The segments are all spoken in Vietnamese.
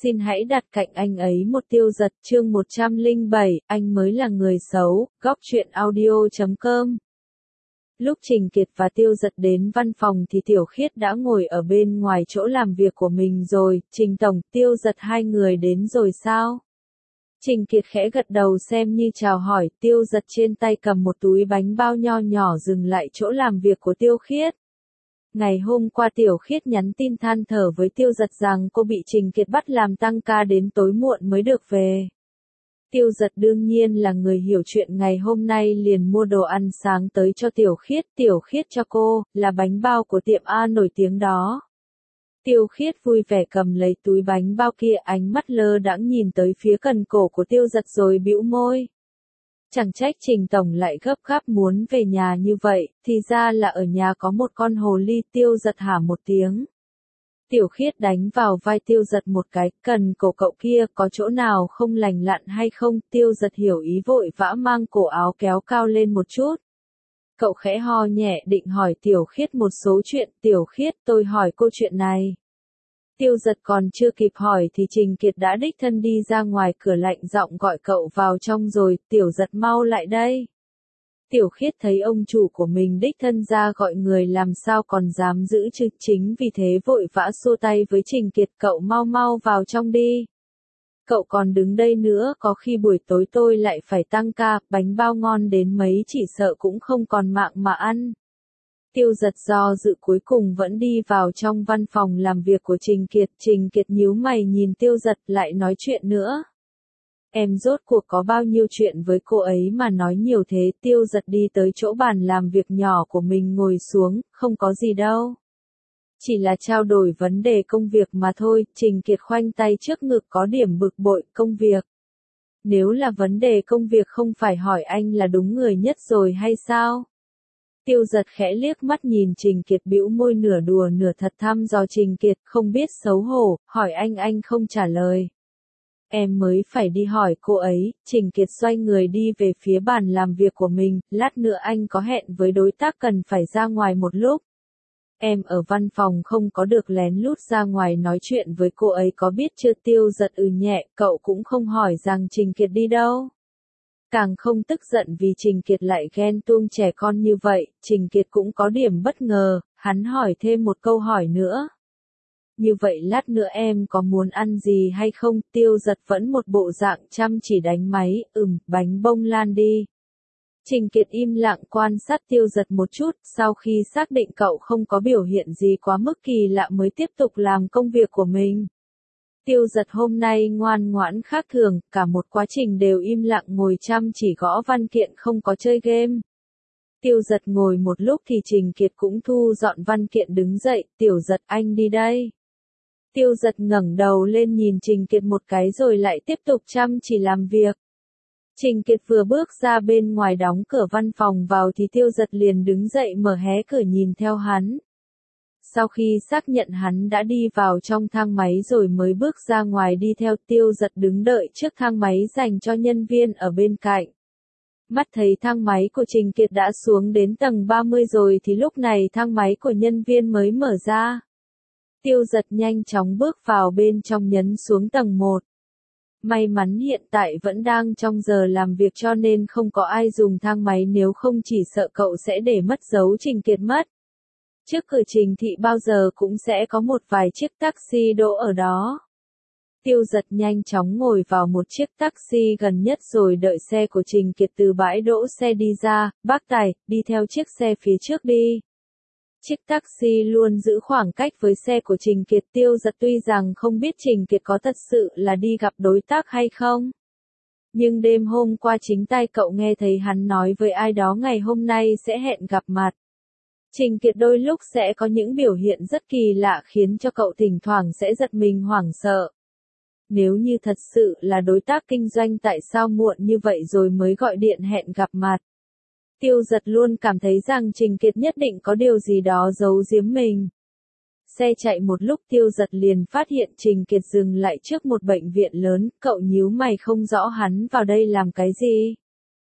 Xin hãy đặt cạnh anh ấy một Tiêu Dật chương 107, anh mới là người xấu, góc truyện audio.com. Lúc Trình Kiệt và Tiêu Dật đến văn phòng thì Tiểu Khiết đã ngồi ở bên ngoài chỗ làm việc của mình rồi. Trình Tổng, Tiêu Dật hai người đến rồi sao? Trình Kiệt khẽ gật đầu xem như chào hỏi. Tiêu Dật trên tay cầm một túi bánh bao nho nhỏ dừng lại chỗ làm việc của Tiêu Khiết. Ngày hôm qua Tiểu Khiết nhắn tin than thở với Tiêu Dật rằng cô bị Trình Kiệt bắt làm tăng ca đến tối muộn mới được về. Tiêu Dật đương nhiên là người hiểu chuyện, ngày hôm nay liền mua đồ ăn sáng tới cho Tiểu Khiết cho cô, là bánh bao của tiệm A nổi tiếng đó. Tiêu Khiết vui vẻ cầm lấy túi bánh bao kia, ánh mắt lơ đãng nhìn tới phía cần cổ của Tiêu Dật rồi bĩu môi. Chẳng trách Trình Tổng lại gấp gáp muốn về nhà như vậy, thì ra là ở nhà có một con hồ ly. Tiêu Dật hả một tiếng. Tiểu Khiết đánh vào vai Tiêu Dật một cái, cần cổ cậu kia có chỗ nào không lành lặn hay không? Tiêu Dật hiểu ý vội vã mang cổ áo kéo cao lên một chút. Cậu khẽ ho nhẹ định hỏi Tiểu Khiết một số chuyện. Tiểu Khiết, tôi hỏi cô chuyện này. Tiêu Dật còn chưa kịp hỏi thì Trình Kiệt đã đích thân đi ra ngoài cửa, lạnh giọng gọi cậu vào trong rồi. Tiểu Dật mau lại đây. Tiểu Khiết thấy ông chủ của mình đích thân ra gọi người làm sao còn dám giữ chứ, chính vì thế vội vã xua tay với Trình Kiệt, cậu mau mau vào trong đi. Cậu còn đứng đây nữa, có khi buổi tối tôi lại phải tăng ca, bánh bao ngon đến mấy chỉ sợ cũng không còn mạng mà ăn. Tiêu Dật do dự cuối cùng vẫn đi vào trong văn phòng làm việc của Trình Kiệt. Trình Kiệt nhíu mày nhìn Tiêu Dật lại nói chuyện nữa. Em rốt cuộc có bao nhiêu chuyện với cô ấy mà nói nhiều thế? Tiêu Dật đi tới chỗ bàn làm việc nhỏ của mình ngồi xuống, không có gì đâu. Chỉ là trao đổi vấn đề công việc mà thôi. Trình Kiệt khoanh tay trước ngực có điểm bực bội. Công việc? Nếu là vấn đề công việc không phải hỏi anh là đúng người nhất rồi hay sao? Tiêu Dật khẽ liếc mắt nhìn Trình Kiệt, bĩu môi nửa đùa nửa thật thăm dò Trình Kiệt, không biết xấu hổ, hỏi anh không trả lời. Em mới phải đi hỏi cô ấy. Trình Kiệt xoay người đi về phía bàn làm việc của mình, lát nữa anh có hẹn với đối tác cần phải ra ngoài một lúc. Em ở văn phòng không có được lén lút ra ngoài nói chuyện với cô ấy có biết chưa? Tiêu Dật nhẹ, cậu cũng không hỏi rằng Trình Kiệt đi đâu. Càng không tức giận vì Trình Kiệt lại ghen tuông trẻ con như vậy. Trình Kiệt cũng có điểm bất ngờ, hắn hỏi thêm một câu hỏi nữa. Như vậy lát nữa em có muốn ăn gì hay không? Tiêu Dật vẫn một bộ dạng chăm chỉ đánh máy, bánh bông lan đi. Trình Kiệt im lặng quan sát Tiêu Dật một chút, sau khi xác định cậu không có biểu hiện gì quá mức kỳ lạ mới tiếp tục làm công việc của mình. Tiêu Dật hôm nay ngoan ngoãn khác thường, cả một quá trình đều im lặng ngồi chăm chỉ gõ văn kiện, không có chơi game. Tiêu Dật ngồi một lúc thì Trình Kiệt cũng thu dọn văn kiện đứng dậy. Tiểu Dật, anh đi đây. Tiêu Dật ngẩng đầu lên nhìn Trình Kiệt một cái rồi lại tiếp tục chăm chỉ làm việc. Trình Kiệt vừa bước ra bên ngoài đóng cửa văn phòng vào thì Tiêu Dật liền đứng dậy mở hé cửa nhìn theo hắn. Sau khi xác nhận hắn đã đi vào trong thang máy rồi mới bước ra ngoài đi theo. Tiêu Dật đứng đợi trước thang máy dành cho nhân viên ở bên cạnh. Mắt thấy thang máy của Trình Kiệt đã xuống đến tầng 30 rồi thì lúc này thang máy của nhân viên mới mở ra. Tiêu Dật nhanh chóng bước vào bên trong nhấn xuống tầng 1. May mắn hiện tại vẫn đang trong giờ làm việc cho nên không có ai dùng thang máy, nếu không chỉ sợ cậu sẽ để mất dấu Trình Kiệt mất. Trước cửa Trình thị bao giờ cũng sẽ có một vài chiếc taxi đỗ ở đó. Tiêu Dật nhanh chóng ngồi vào một chiếc taxi gần nhất rồi đợi xe của Trình Kiệt từ bãi đỗ xe đi ra. Bác tài, đi theo chiếc xe phía trước đi. Chiếc taxi luôn giữ khoảng cách với xe của Trình Kiệt. Tiêu Dật tuy rằng không biết Trình Kiệt có thật sự là đi gặp đối tác hay không. Nhưng đêm hôm qua chính tai cậu nghe thấy hắn nói với ai đó ngày hôm nay sẽ hẹn gặp mặt. Trình Kiệt đôi lúc sẽ có những biểu hiện rất kỳ lạ khiến cho cậu thỉnh thoảng sẽ giật mình hoảng sợ. Nếu như thật sự là đối tác kinh doanh tại sao muộn như vậy rồi mới gọi điện hẹn gặp mặt? Tiêu Dật luôn cảm thấy rằng Trình Kiệt nhất định có điều gì đó giấu giếm mình. Xe chạy một lúc Tiêu Dật liền phát hiện Trình Kiệt dừng lại trước một bệnh viện lớn. Cậu nhíu mày không rõ hắn vào đây làm cái gì.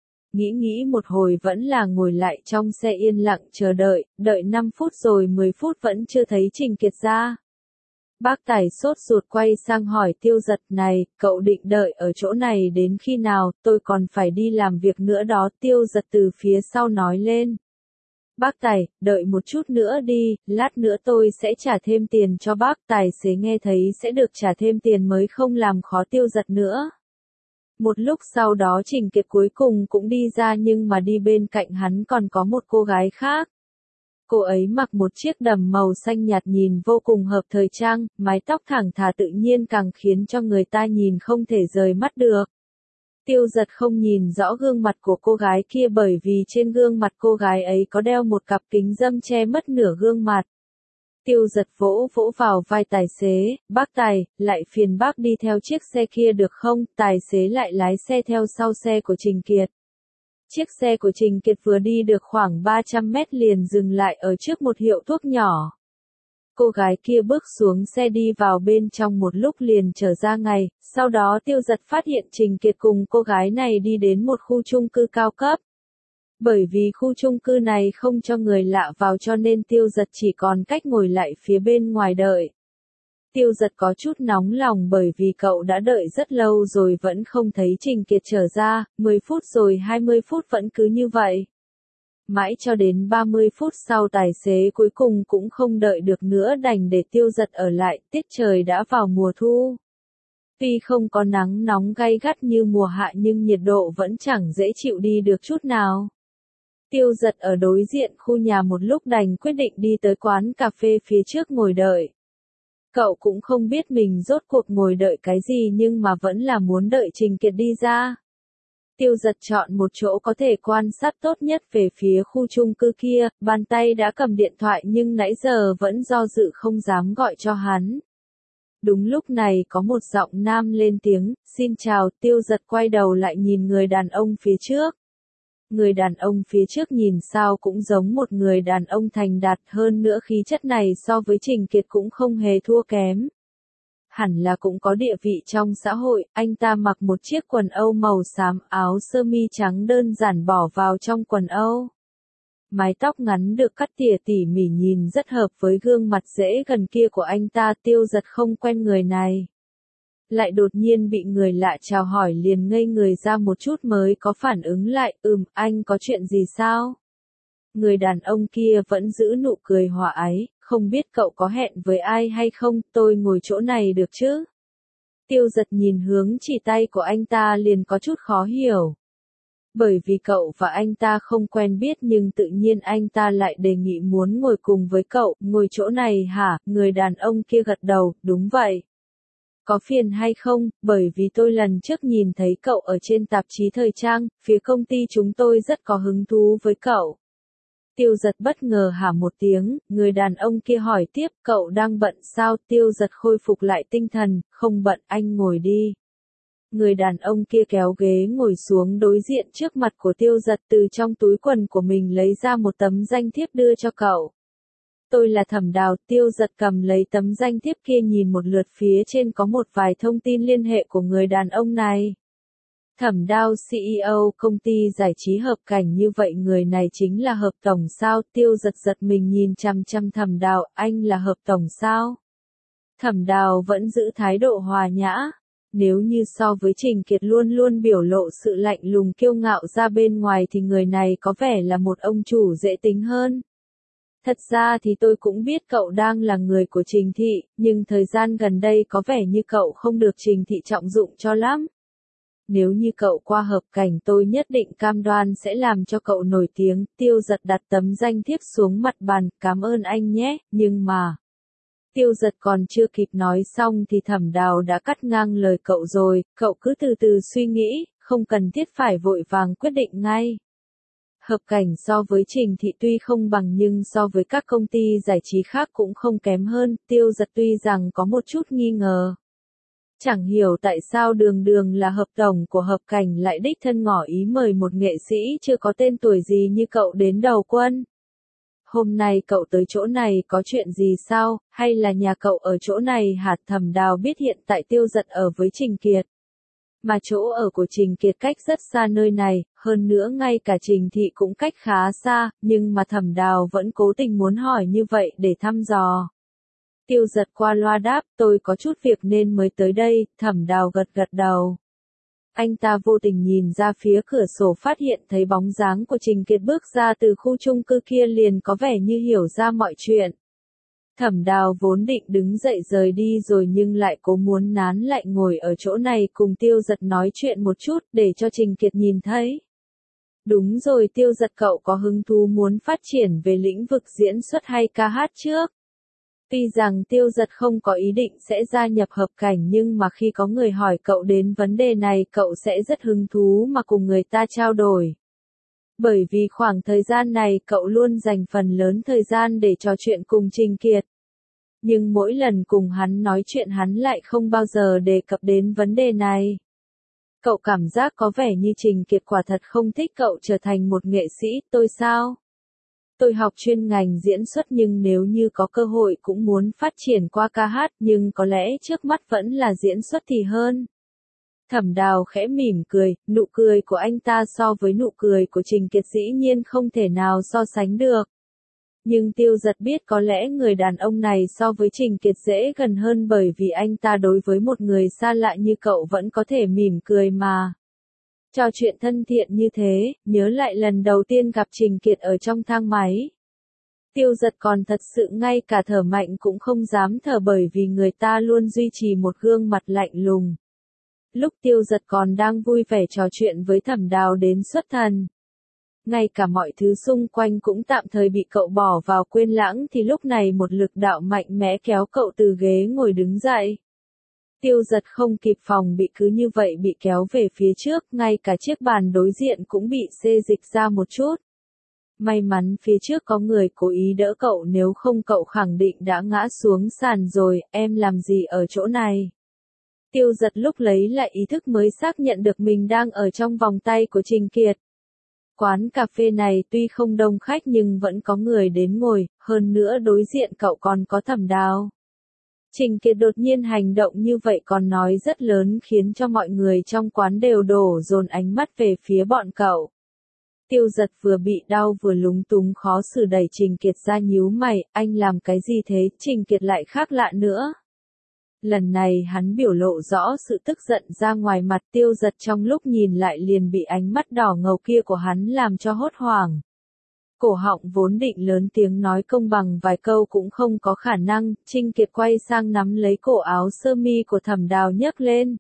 Nghĩ một hồi vẫn là ngồi lại trong xe yên lặng chờ đợi, đợi 5 phút rồi 10 phút vẫn chưa thấy Trình Kiệt ra. Bác Tài sốt ruột quay sang hỏi Tiêu Giật, này, cậu định đợi ở chỗ này đến khi nào, tôi còn phải đi làm việc nữa đó. Tiêu Giật từ phía sau nói lên. Bác Tài, đợi một chút nữa đi, lát nữa tôi sẽ trả thêm tiền cho bác. Tài xế nghe thấy sẽ được trả thêm tiền mới không làm khó Tiêu Giật nữa. Một lúc sau đó Trình Kiệt cuối cùng cũng đi ra, nhưng mà đi bên cạnh hắn còn có một cô gái khác. Cô ấy mặc một chiếc đầm màu xanh nhạt nhìn vô cùng hợp thời trang, mái tóc thẳng thả tự nhiên càng khiến cho người ta nhìn không thể rời mắt được. Tiêu Giật không nhìn rõ gương mặt của cô gái kia bởi vì trên gương mặt cô gái ấy có đeo một cặp kính râm che mất nửa gương mặt. Tiêu Giật vỗ vỗ vào vai tài xế, bác Tài, lại phiền bác đi theo chiếc xe kia được không? Tài xế lại lái xe theo sau xe của Trình Kiệt. Chiếc xe của Trình Kiệt vừa đi được khoảng 300 mét liền dừng lại ở trước một hiệu thuốc nhỏ. Cô gái kia bước xuống xe đi vào bên trong một lúc liền trở ra ngay, sau đó Tiêu Giật phát hiện Trình Kiệt cùng cô gái này đi đến một khu chung cư cao cấp. Bởi vì khu chung cư này không cho người lạ vào cho nên Tiêu Giật chỉ còn cách ngồi lại phía bên ngoài đợi. Tiêu Giật có chút nóng lòng bởi vì cậu đã đợi rất lâu rồi vẫn không thấy Trình Kiệt trở ra, 10 phút rồi 20 phút vẫn cứ như vậy. Mãi cho đến 30 phút sau tài xế cuối cùng cũng không đợi được nữa đành để Tiêu Giật ở lại, tiết trời đã vào mùa thu. Tuy không có nắng nóng gay gắt như mùa hạ nhưng nhiệt độ vẫn chẳng dễ chịu đi được chút nào. Tiêu Giật ở đối diện khu nhà một lúc đành quyết định đi tới quán cà phê phía trước ngồi đợi. Cậu cũng không biết mình rốt cuộc ngồi đợi cái gì nhưng mà vẫn là muốn đợi Trình Kiệt đi ra. Tiêu Giật chọn một chỗ có thể quan sát tốt nhất về phía khu chung cư kia, bàn tay đã cầm điện thoại nhưng nãy giờ vẫn do dự không dám gọi cho hắn. Đúng lúc này có một giọng nam lên tiếng, xin chào. Tiêu Giật quay đầu lại nhìn người đàn ông phía trước. Người đàn ông phía trước nhìn sao cũng giống một người đàn ông thành đạt, hơn nữa khí chất này so với Trình Kiệt cũng không hề thua kém. Hẳn là cũng có địa vị trong xã hội, anh ta mặc một chiếc quần âu màu xám, áo sơ mi trắng đơn giản bỏ vào trong quần âu. Mái tóc ngắn được cắt tỉa tỉ mỉ nhìn rất hợp với gương mặt dễ gần kia của anh ta. Tiêu Giật không quen người này. Lại đột nhiên bị người lạ chào hỏi liền ngây người ra một chút mới có phản ứng lại, anh có chuyện gì sao? Người đàn ông kia vẫn giữ nụ cười hòa ái, không biết cậu có hẹn với ai hay không, tôi ngồi chỗ này được chứ? Tiêu Giật nhìn hướng chỉ tay của anh ta liền có chút khó hiểu. Bởi vì cậu và anh ta không quen biết nhưng tự nhiên anh ta lại đề nghị muốn ngồi cùng với cậu, ngồi chỗ này hả? Người đàn ông kia gật đầu, đúng vậy. Có phiền hay không, bởi vì tôi lần trước nhìn thấy cậu ở trên tạp chí thời trang, phía công ty chúng tôi rất có hứng thú với cậu. Tiêu Giật bất ngờ hả một tiếng, người đàn ông kia hỏi tiếp, cậu đang bận sao? Tiêu Giật khôi phục lại tinh thần, không bận, anh ngồi đi. Người đàn ông kia kéo ghế ngồi xuống đối diện trước mặt của Tiêu Giật, từ trong túi quần của mình lấy ra một tấm danh thiếp đưa cho cậu. Tôi là Thẩm Đào. Tiêu Giật cầm lấy tấm danh thiếp kia nhìn một lượt, phía trên có một vài thông tin liên hệ của người đàn ông này. Thẩm Đào, CEO công ty giải trí Hợp Cảnh, như vậy người này chính là Hợp Tổng sao? Tiêu Giật giật mình nhìn chăm chăm Thẩm Đào, anh là Hợp Tổng sao? Thẩm Đào vẫn giữ thái độ hòa nhã. Nếu như so với Trình Kiệt luôn luôn biểu lộ sự lạnh lùng kiêu ngạo ra bên ngoài thì người này có vẻ là một ông chủ dễ tính hơn. Thật ra thì tôi cũng biết cậu đang là người của Trình Thị, nhưng thời gian gần đây có vẻ như cậu không được Trình Thị trọng dụng cho lắm. Nếu như cậu qua Hợp Cảnh tôi nhất định cam đoan sẽ làm cho cậu nổi tiếng. Tiêu Giật đặt tấm danh thiếp xuống mặt bàn, cảm ơn anh nhé, nhưng mà... Tiêu Giật còn chưa kịp nói xong thì Thẩm Đào đã cắt ngang lời cậu rồi, cậu cứ từ từ suy nghĩ, không cần thiết phải vội vàng quyết định ngay. Hợp Cảnh so với Trình Thị tuy không bằng nhưng so với các công ty giải trí khác cũng không kém hơn. Tiêu Giật tuy rằng có một chút nghi ngờ. Chẳng hiểu tại sao Đường Đường là Hợp Tổng của Hợp Cảnh lại đích thân ngỏ ý mời một nghệ sĩ chưa có tên tuổi gì như cậu đến đầu quân. Hôm nay cậu tới chỗ này có chuyện gì sao, hay là nhà cậu ở chỗ này hả? Thẩm Đào biết hiện tại Tiêu Giật ở với Trình Kiệt. Mà chỗ ở của Trình Kiệt cách rất xa nơi này, hơn nữa ngay cả Trình Thị cũng cách khá xa, nhưng mà Thẩm Đào vẫn cố tình muốn hỏi như vậy để thăm dò. Tiêu Giật qua loa đáp, tôi có chút việc nên mới tới đây. Thẩm Đào gật gật đầu. Anh ta vô tình nhìn ra phía cửa sổ phát hiện thấy bóng dáng của Trình Kiệt bước ra từ khu chung cư kia liền có vẻ như hiểu ra mọi chuyện. Thẩm Đào vốn định đứng dậy rời đi rồi nhưng lại cố muốn nán lại ngồi ở chỗ này cùng Tiêu Giật nói chuyện một chút để cho Trình Kiệt nhìn thấy. Đúng rồi, Tiêu Giật, cậu có hứng thú muốn phát triển về lĩnh vực diễn xuất hay ca hát trước? Tuy rằng Tiêu Giật không có ý định sẽ gia nhập hợp cảnh nhưng mà khi có người hỏi cậu đến vấn đề này cậu sẽ rất hứng thú mà cùng người ta trao đổi. Bởi vì khoảng thời gian này cậu luôn dành phần lớn thời gian để trò chuyện cùng Trình Kiệt. Nhưng mỗi lần cùng hắn nói chuyện hắn lại không bao giờ đề cập đến vấn đề này. Cậu cảm giác có vẻ như Trình Kiệt quả thật không thích cậu trở thành một nghệ sĩ. Tôi sao? Tôi học chuyên ngành diễn xuất nhưng nếu như có cơ hội cũng muốn phát triển qua ca hát nhưng có lẽ trước mắt vẫn là diễn xuất thì hơn. Thẩm Đào khẽ mỉm cười, nụ cười của anh ta so với nụ cười của Trình Kiệt dĩ nhiên không thể nào so sánh được. Nhưng Tiêu Giật biết có lẽ người đàn ông này so với Trình Kiệt dễ gần hơn bởi vì anh ta đối với một người xa lạ như cậu vẫn có thể mỉm cười mà. Trò chuyện thân thiện như thế, nhớ lại lần đầu tiên gặp Trình Kiệt ở trong thang máy. Tiêu Giật còn thật sự ngay cả thở mạnh cũng không dám thở bởi vì người ta luôn duy trì một gương mặt lạnh lùng. Lúc Tiêu Giật còn đang vui vẻ trò chuyện với Thẩm Đào đến xuất thần. Ngay cả mọi thứ xung quanh cũng tạm thời bị cậu bỏ vào quên lãng thì lúc này một lực đạo mạnh mẽ kéo cậu từ ghế ngồi đứng dậy. Tiêu Giật không kịp phòng bị cứ như vậy bị kéo về phía trước, ngay cả chiếc bàn đối diện cũng bị xê dịch ra một chút. May mắn phía trước có người cố ý đỡ cậu nếu không cậu khẳng định đã ngã xuống sàn rồi. Em làm gì ở chỗ này? Tiêu Giật lúc lấy lại ý thức mới xác nhận được mình đang ở trong vòng tay của Trình Kiệt. Quán cà phê này tuy không đông khách nhưng vẫn có người đến ngồi, hơn nữa đối diện cậu còn có Thẩm Đào. Trình Kiệt đột nhiên hành động như vậy còn nói rất lớn khiến cho mọi người trong quán đều đổ dồn ánh mắt về phía bọn cậu. Tiêu Giật vừa bị đau vừa lúng túng khó xử đẩy Trình Kiệt ra nhíu mày, anh làm cái gì thế? Trình Kiệt lại khác lạ nữa. Lần này hắn biểu lộ rõ sự tức giận ra ngoài mặt. Tiêu Giật trong lúc nhìn lại liền bị ánh mắt đỏ ngầu kia của hắn làm cho hốt hoảng. Cổ họng vốn định lớn tiếng nói công bằng vài câu cũng không có khả năng. Trình Kiệt quay sang nắm lấy cổ áo sơ mi của Thẩm Đào nhấc lên.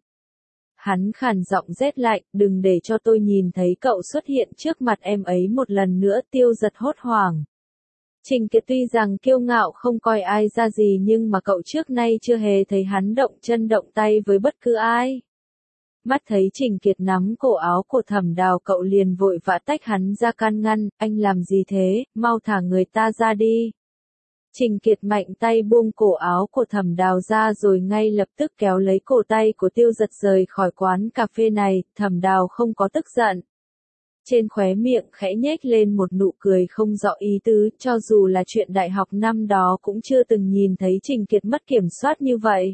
Hắn khàn giọng rét lạnh, đừng để cho tôi nhìn thấy cậu xuất hiện trước mặt em ấy một lần nữa. Tiêu Giật hốt hoảng. Trình Kiệt tuy rằng kiêu ngạo không coi ai ra gì nhưng mà cậu trước nay chưa hề thấy hắn động chân động tay với bất cứ ai. Mắt thấy Trình Kiệt nắm cổ áo của Thẩm Đào cậu liền vội vã tách hắn ra can ngăn, anh làm gì thế, mau thả người ta ra đi. Trình Kiệt mạnh tay buông cổ áo của Thẩm Đào ra rồi ngay lập tức kéo lấy cổ tay của Tiêu Giật rời khỏi quán cà phê này. Thẩm Đào không có tức giận. Trên khóe miệng khẽ nhếch lên một nụ cười không rõ ý tứ, cho dù là chuyện đại học năm đó cũng chưa từng nhìn thấy Trình Kiệt mất kiểm soát như vậy.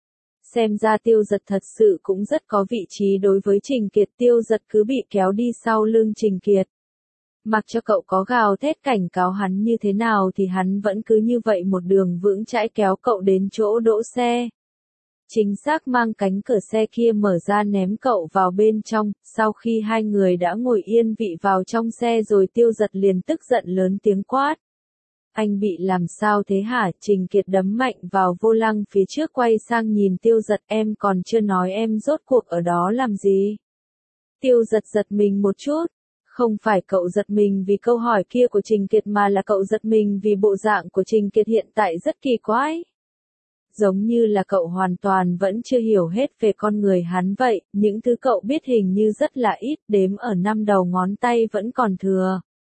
Xem ra Tiêu Giật thật sự cũng rất có vị trí đối với Trình Kiệt. Tiêu Giật cứ bị kéo đi sau lưng Trình Kiệt. Mặc cho cậu có gào thét cảnh cáo hắn như thế nào thì hắn vẫn cứ như vậy một đường vững chãi kéo cậu đến chỗ đỗ xe. Chính xác mang cánh cửa xe kia mở ra ném cậu vào bên trong. Sau khi hai người đã ngồi yên vị vào trong xe rồi Tiêu Giật liền tức giận lớn tiếng quát. Anh bị làm sao thế hả? Trình Kiệt đấm mạnh vào vô lăng phía trước quay sang nhìn Tiêu Giật, em còn chưa nói em rốt cuộc ở đó làm gì? Tiêu Giật giật mình một chút. Không phải cậu giật mình vì câu hỏi kia của Trình Kiệt mà là cậu giật mình vì bộ dạng của Trình Kiệt hiện tại rất kỳ quái. Giống như là cậu hoàn toàn vẫn chưa hiểu hết về con người hắn vậy, những thứ cậu biết hình như rất là ít, đếm ở 5 đầu ngón tay vẫn còn thừa.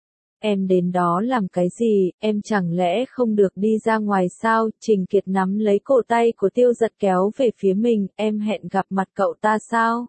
Em đến đó làm cái gì, em chẳng lẽ không được đi ra ngoài sao? Trình Kiệt nắm lấy cổ tay của Tiêu Giật kéo về phía mình, em hẹn gặp mặt cậu ta sao?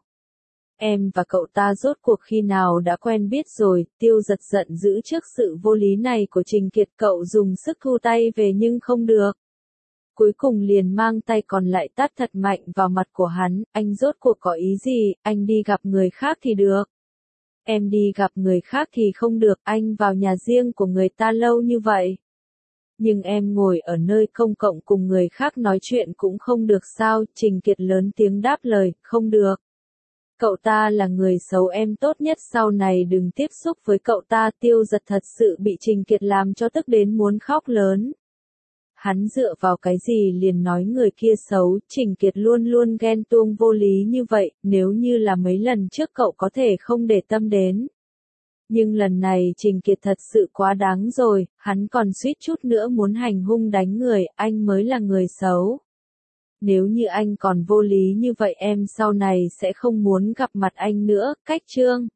Em và cậu ta rốt cuộc khi nào đã quen biết rồi? Tiêu Giật giận dữ trước sự vô lý này của Trình Kiệt, cậu dùng sức thu tay về nhưng không được. Cuối cùng liền mang tay còn lại tát thật mạnh vào mặt của hắn, anh rốt cuộc có ý gì, anh đi gặp người khác thì được. Em đi gặp người khác thì không được, anh vào nhà riêng của người ta lâu như vậy. Nhưng em ngồi ở nơi công cộng cùng người khác nói chuyện cũng không được sao, Trình Kiệt lớn tiếng đáp lời, không được. Cậu ta là người xấu, em tốt nhất sau này đừng tiếp xúc với cậu ta. Tiêu Giật thật sự bị Trình Kiệt làm cho tức đến muốn khóc lớn. Hắn dựa vào cái gì liền nói người kia xấu, Trình Kiệt luôn luôn ghen tuông vô lý như vậy, nếu như là mấy lần trước cậu có thể không để tâm đến. Nhưng lần này Trình Kiệt thật sự quá đáng rồi, hắn còn suýt chút nữa muốn hành hung đánh người, anh mới là người xấu. Nếu như anh còn vô lý như vậy em sau này sẽ không muốn gặp mặt anh nữa. Cách chương